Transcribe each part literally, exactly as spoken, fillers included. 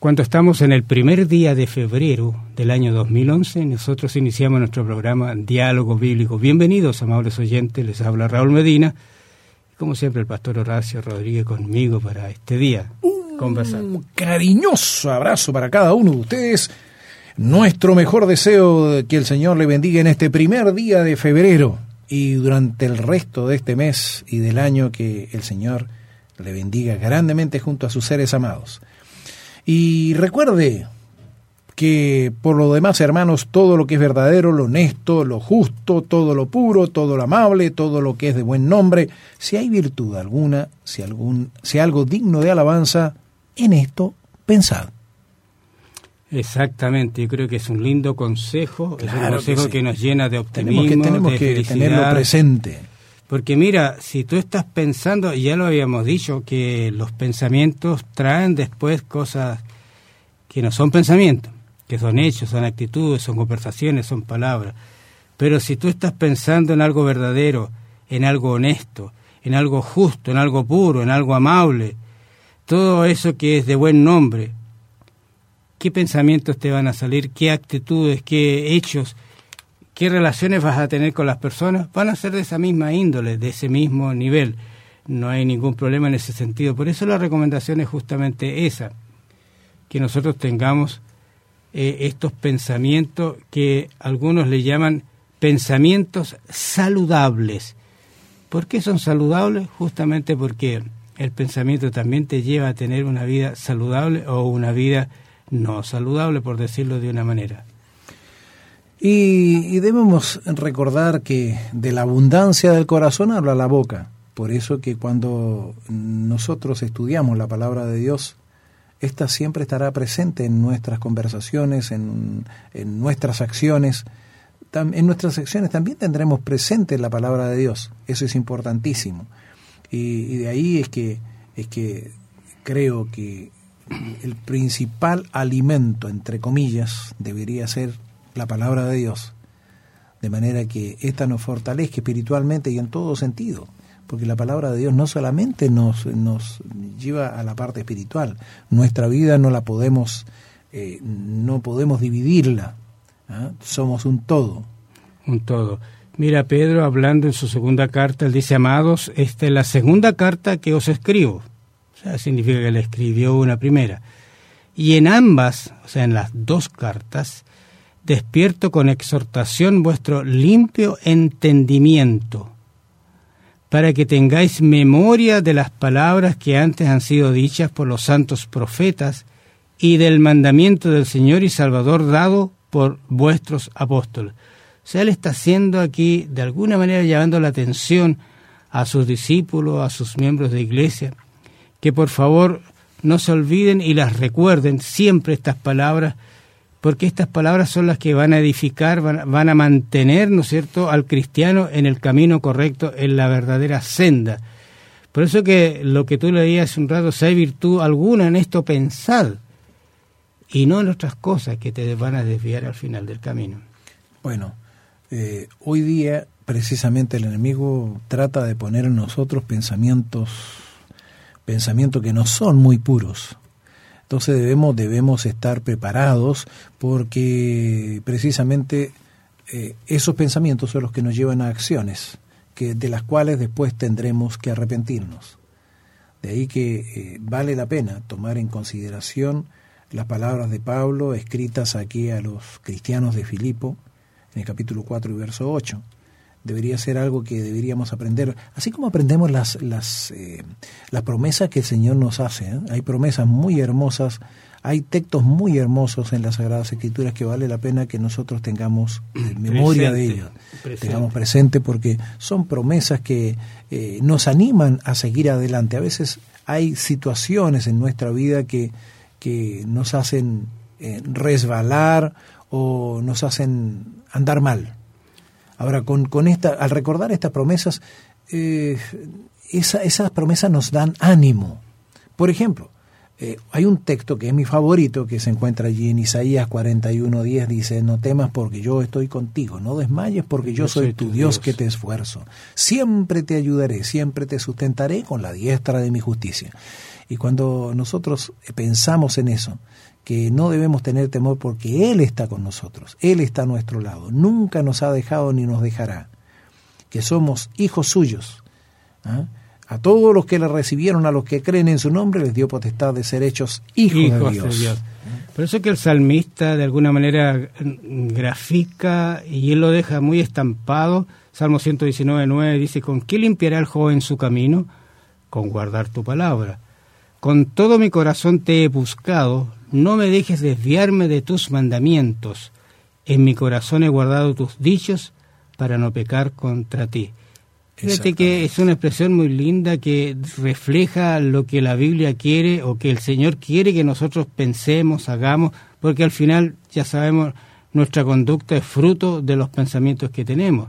cuando estamos en el primer día de febrero del año dos mil once, nosotros iniciamos nuestro programa Diálogo Bíblico. Bienvenidos, amables oyentes, les habla Raúl Medina, y como siempre el pastor Horacio Rodríguez conmigo para este día. Un conversar. cariñoso abrazo para cada uno de ustedes. Nuestro mejor deseo de que el Señor le bendiga en este primer día de febrero y durante el resto de este mes y del año, que el Señor le bendiga grandemente junto a sus seres amados. Y recuerde que por lo demás, hermanos, todo lo que es verdadero, lo honesto, lo justo, todo lo puro, todo lo amable, todo lo que es de buen nombre, si hay virtud alguna, si algún, si algo digno de alabanza, en esto pensad. Exactamente, yo creo que es un lindo consejo, Claro es un consejo que, que, sí. nos llena de optimismo, tenemos que, tenemos de que felicidad. tenerlo presente. Porque mira, si tú estás pensando, y ya lo habíamos dicho, que los pensamientos traen después cosas que no son pensamientos, que son hechos, son actitudes, son conversaciones, son palabras. Pero si tú estás pensando en algo verdadero, en algo honesto, en algo justo, en algo puro, en algo amable, todo eso que es de buen nombre, ¿qué pensamientos te van a salir? ¿Qué actitudes? ¿Qué hechos? ¿Qué relaciones vas a tener con las personas? Van a ser de esa misma índole, de ese mismo nivel. No hay ningún problema en ese sentido. Por eso la recomendación es justamente esa, que nosotros tengamos eh, estos pensamientos que algunos le llaman pensamientos saludables. ¿Por qué son saludables? Justamente porque el pensamiento también te lleva a tener una vida saludable o una vida no saludable, por decirlo de una manera. Y, y debemos recordar que de la abundancia del corazón habla la boca. Por eso que cuando nosotros estudiamos la palabra de Dios, esta siempre estará presente en nuestras conversaciones, en, en nuestras acciones. Tam, en nuestras acciones también tendremos presente la palabra de Dios. Eso es importantísimo. Y, y de ahí es que, es que creo que el principal alimento, entre comillas, debería ser la palabra de Dios, de manera que ésta nos fortalezca espiritualmente y en todo sentido, porque la palabra de Dios no solamente nos, nos lleva a la parte espiritual, nuestra vida no la podemos, eh, no podemos dividirla, ¿eh? Somos un todo. Un todo. Mira, Pedro, hablando en su segunda carta, él dice: amados, esta es la segunda carta que os escribo. O sea, significa que le escribió una primera. Y en ambas, o sea, en las dos cartas, despierto con exhortación vuestro limpio entendimiento, para que tengáis memoria de las palabras que antes han sido dichas por los santos profetas y del mandamiento del Señor y Salvador dado por vuestros apóstoles. O sea, él está haciendo aquí, de alguna manera, llamando la atención a sus discípulos, a sus miembros de iglesia, que por favor no se olviden y las recuerden siempre estas palabras, porque estas palabras son las que van a edificar, van, van a mantener, ¿no es cierto?, al cristiano en el camino correcto, en la verdadera senda. Por eso que lo que tú leías hace un rato, si hay virtud alguna en esto, pensad, y no en otras cosas que te van a desviar al final del camino. Bueno, eh, hoy día precisamente el enemigo trata de poner en nosotros pensamientos, pensamientos que no son muy puros. Entonces debemos, debemos estar preparados, porque precisamente eh, esos pensamientos son los que nos llevan a acciones, que, de las cuales después tendremos que arrepentirnos. De ahí que eh, vale la pena tomar en consideración las palabras de Pablo escritas aquí a los cristianos de Filipo, en el capítulo cuatro y verso ocho. Debería ser algo que deberíamos aprender, así como aprendemos las las eh, las promesas que el Señor nos hace, ¿eh? Hay promesas muy hermosas, hay textos muy hermosos en las Sagradas Escrituras que vale la pena que nosotros tengamos eh, memoria presente, de ellos, presente. tengamos presente, porque son promesas que eh, nos animan a seguir adelante. A veces hay situaciones en nuestra vida que, que nos hacen eh, resbalar o nos hacen andar mal. Ahora, con, con esta, al recordar estas promesas, eh, esa, esas promesas nos dan ánimo. Por ejemplo, eh, hay un texto que es mi favorito, que se encuentra allí en Isaías cuarenta y uno diez, dice: no temas porque yo estoy contigo, no desmayes porque yo, yo soy tu Dios, Dios que te esfuerzo. Siempre te ayudaré, siempre te sustentaré con la diestra de mi justicia. Y cuando nosotros pensamos en eso, que no debemos tener temor porque Él está con nosotros, Él está a nuestro lado, nunca nos ha dejado ni nos dejará, que somos hijos suyos. ¿Ah? A todos los que le recibieron, a los que creen en su nombre, les dio potestad de ser hechos hijos, hijos de Dios. De Dios. Por eso que el salmista de alguna manera grafica y él lo deja muy estampado. Salmo ciento diecinueve, nueve dice: ¿con qué limpiará el joven su camino? Con guardar tu palabra. Con todo mi corazón te he buscado, no me dejes desviarme de tus mandamientos. En mi corazón he guardado tus dichos para no pecar contra ti. Fíjate que es una expresión muy linda que refleja lo que la Biblia quiere o que el Señor quiere que nosotros pensemos, hagamos, porque al final, ya sabemos, nuestra conducta es fruto de los pensamientos que tenemos.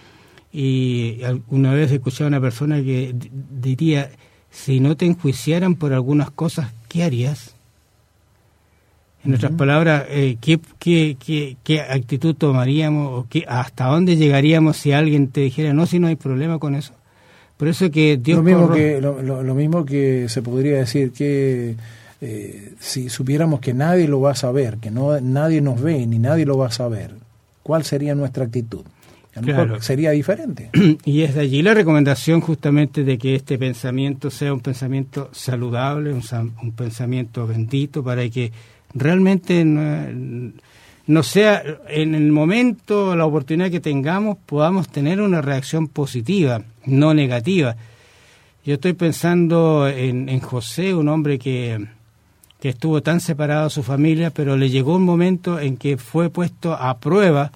Y una vez escuché a una persona que d- diría, si no te enjuiciaran por algunas cosas, ¿qué harías? En otras uh-huh. palabras, eh, ¿qué, qué, qué, ¿qué actitud tomaríamos o qué, hasta dónde llegaríamos si alguien te dijera, no, si no hay problema con eso? Por eso que Dios... Lo mismo, corro... que, lo, lo, lo mismo que se podría decir que eh, si supiéramos que nadie lo va a saber, que no nadie nos ve ni nadie lo va a saber, ¿cuál sería nuestra actitud? A lo mejor claro. sería diferente. Y es de allí la recomendación justamente de que este pensamiento sea un pensamiento saludable, un, un pensamiento bendito, para que realmente no, no sea en el momento, la oportunidad que tengamos, podamos tener una reacción positiva, no negativa. Yo estoy pensando en, en José, un hombre que, que estuvo tan separado de su familia, pero le llegó un momento en que fue puesto a prueba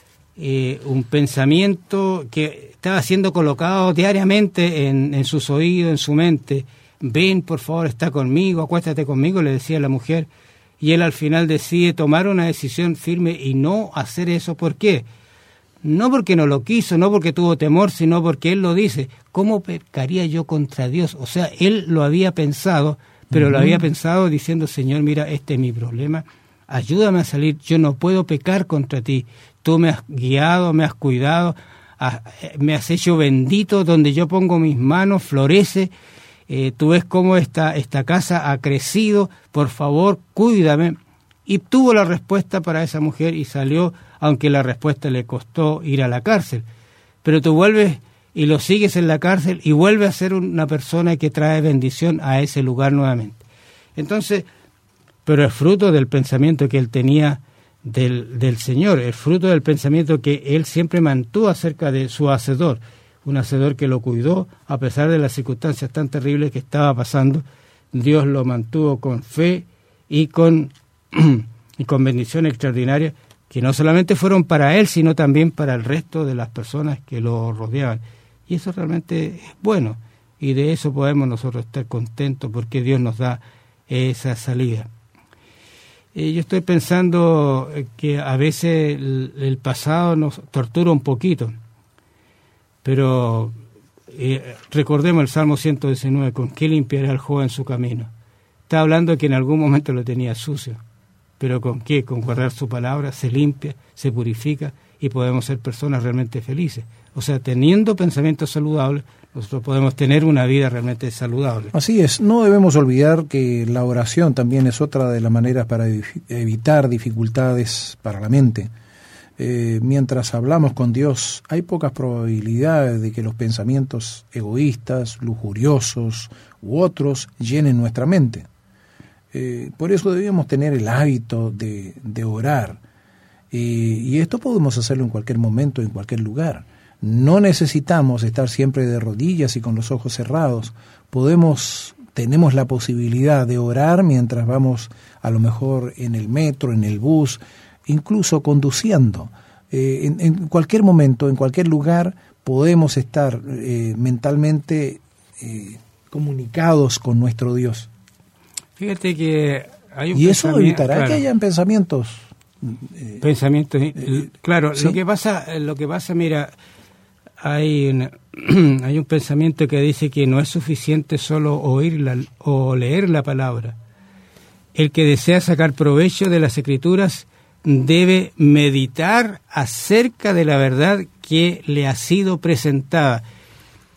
eh, un pensamiento que estaba siendo colocado diariamente en, en sus oídos, en su mente. Ven, por favor, está conmigo, acuéstate conmigo, le decía la mujer. Y él al final decide tomar una decisión firme y no hacer eso. ¿Por qué? No porque no lo quiso, no porque tuvo temor, sino porque él lo dice. ¿Cómo pecaría yo contra Dios? O sea, él lo había pensado, pero uh-huh. lo había pensado diciendo, Señor, mira, este es mi problema, ayúdame a salir, yo no puedo pecar contra ti. Tú me has guiado, me has cuidado, has, me has hecho bendito, donde yo pongo mis manos, florece. Eh, tú ves cómo esta, esta casa ha crecido, por favor, cuídame. Y tuvo la respuesta para esa mujer y salió, aunque la respuesta le costó ir a la cárcel. Pero tú vuelves y lo sigues en la cárcel y vuelve a ser una persona que trae bendición a ese lugar nuevamente. Entonces, pero es fruto del pensamiento que él tenía del, del Señor, es fruto del pensamiento que él siempre mantuvo acerca de su Hacedor. Un Hacedor que lo cuidó a pesar de las circunstancias tan terribles que estaba pasando. Dios lo mantuvo con fe y con, y con bendición extraordinaria, que no solamente fueron para él, sino también para el resto de las personas que lo rodeaban. Y eso realmente es bueno, y de eso podemos nosotros estar contentos, porque Dios nos da esa salida. Eh, yo estoy pensando que a veces el, el pasado nos tortura un poquito. Pero eh, recordemos el Salmo ciento diecinueve, ¿con qué limpiará el joven su camino? Está hablando de que en algún momento lo tenía sucio, pero ¿con qué? Con guardar su palabra se limpia, se purifica y podemos ser personas realmente felices. O sea, teniendo pensamientos saludables, nosotros podemos tener una vida realmente saludable. Así es, no debemos olvidar que la oración también es otra de las maneras para evitar dificultades para la mente. Eh, mientras hablamos con Dios, hay pocas probabilidades de que los pensamientos egoístas, lujuriosos u otros llenen nuestra mente. Eh, por eso debemos tener el hábito de, de orar. Eh, y esto podemos hacerlo en cualquier momento, en cualquier lugar. No necesitamos estar siempre de rodillas y con los ojos cerrados. Podemos, tenemos la posibilidad de orar mientras vamos a lo mejor en el metro, en el bus, incluso conduciendo. Eh, en, en cualquier momento, en cualquier lugar, podemos estar eh, mentalmente eh, comunicados con nuestro Dios. Fíjate que hay un y eso evitará claro, que hayan pensamientos. Eh, pensamientos, eh, claro. ¿Sí? Lo que pasa, lo que pasa, mira, hay una, hay un pensamiento que dice que no es suficiente solo oírla o leer la palabra. El que desea sacar provecho de las Escrituras debe meditar acerca de la verdad que le ha sido presentada.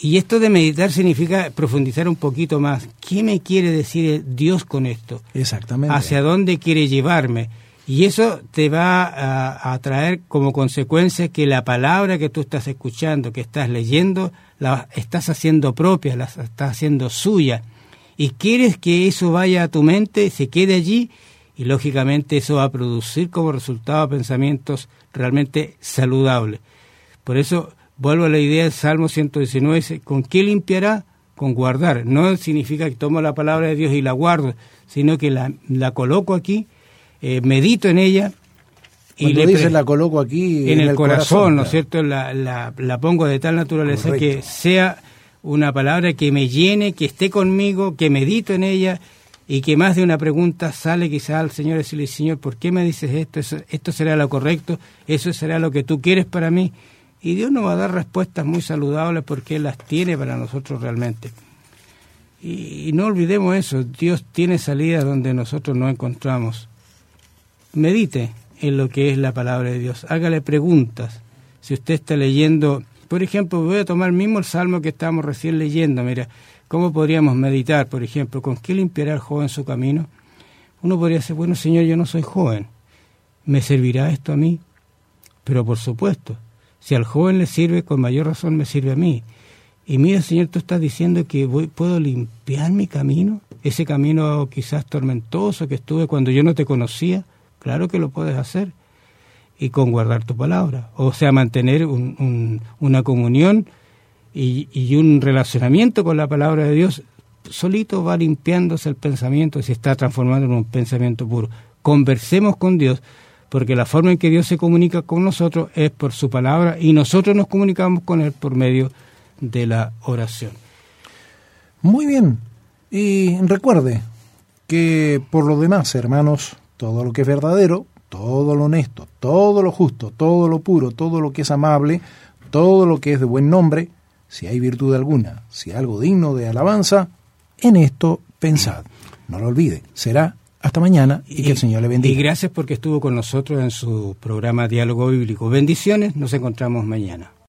Y esto de meditar significa profundizar un poquito más. ¿Qué me quiere decir Dios con esto? Exactamente. ¿Hacia dónde quiere llevarme? Y eso te va a, a traer como consecuencia que la palabra que tú estás escuchando, que estás leyendo, la estás haciendo propia, la estás haciendo suya. Y quieres que eso vaya a tu mente, se quede allí, y lógicamente eso va a producir como resultado pensamientos realmente saludables. Por eso vuelvo a la idea del Salmo ciento diecinueve, dice, ¿con qué limpiará? Con guardar. No significa que tomo la palabra de Dios y la guardo, sino que la, la coloco aquí, eh, medito en ella. Y le dice la coloco aquí en, en el, el corazón, corazón, ¿no es claro. cierto? La, la, la pongo de tal naturaleza Correcto. Que sea una palabra que me llene, que esté conmigo, que medito en ella, y que más de una pregunta sale quizás al Señor y decirle, Señor, ¿por qué me dices esto? Eso, esto será lo correcto, eso será lo que tú quieres para mí. Y Dios nos va a dar respuestas muy saludables porque Él las tiene para nosotros realmente. Y, y no olvidemos eso, Dios tiene salida donde nosotros no encontramos. Medite en lo que es la palabra de Dios, hágale preguntas. Si usted está leyendo, por ejemplo, voy a tomar mismo el Salmo que estábamos recién leyendo, mira, ¿cómo podríamos meditar, por ejemplo? ¿Con qué limpiará el joven su camino? Uno podría decir, bueno, Señor, yo no soy joven, ¿me servirá esto a mí? Pero por supuesto, si al joven le sirve, con mayor razón me sirve a mí. Y mira, Señor, tú estás diciendo que voy, puedo limpiar mi camino, ese camino quizás tormentoso que estuve cuando yo no te conocía, claro que lo puedes hacer, y con guardar tu palabra, o sea, mantener un, un, una comunión y, y un relacionamiento con la palabra de Dios, solito va limpiándose el pensamiento y se está transformando en un pensamiento puro. Conversemos con Dios, porque la forma en que Dios se comunica con nosotros es por su palabra y nosotros nos comunicamos con Él por medio de la oración. Muy bien, y recuerde que por lo demás, hermanos, todo lo que es verdadero, todo lo honesto, todo lo justo, todo lo puro, todo lo que es amable, todo lo que es de buen nombre, si hay virtud alguna, si hay algo digno de alabanza, en esto pensad. No lo olvide, será hasta mañana y, y que el Señor le bendiga. Y gracias porque estuvo con nosotros en su programa Diálogo Bíblico. Bendiciones, nos encontramos mañana.